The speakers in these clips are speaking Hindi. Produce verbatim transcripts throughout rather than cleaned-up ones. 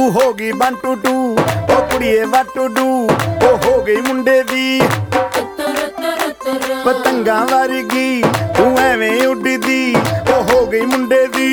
हो गई वन टू टू ओ कुड़िए वट टू डू ओ हो गई मुंडे दी पतंगा वर्गी तू एवें उड़दी ओ हो गई मुंडे दी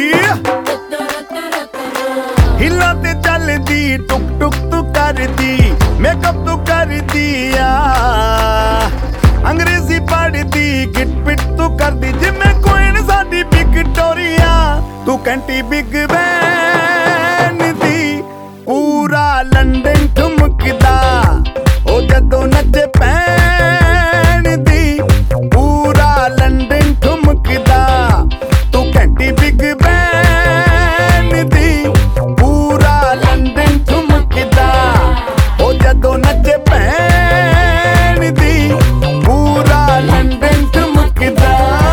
हिला ते चलदी टुक टुक तू करदी मेकअप तू करदी आ अंग्रेजी पढ़दी गिट पिट तू करदी जिमें कोइन साडी विक्टोरिया तू कैंटी बिग बैन दी पूरा लंदन ठुमकदा ओ जदों नचे पैन दी पूरा लंदन ठुमकदा तू कैंटी बिग बैन दी पूरा लंदन ठुमकदा ओ जदों नचे पैन दी पूरा लंदन ठुमकदा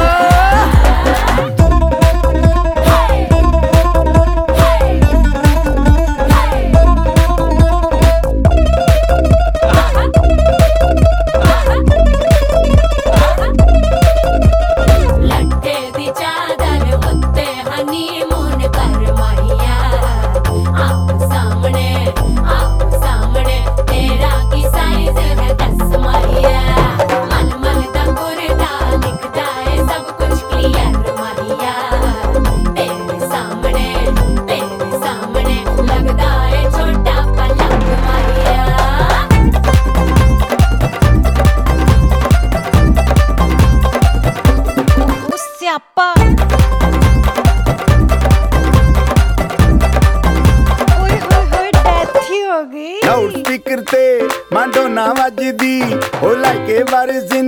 लाउड स्पीकर ते मांडोना वजदी ओ लाइके वारिजिन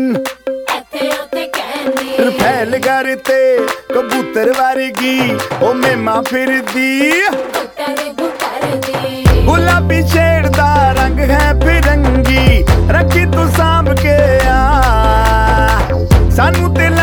फैल करते कबूतर वर्गी ओ मेमा फिरदी गुलाबी शेड दा रंग है फिरंगी रखी तू सांभ के आ सानू ते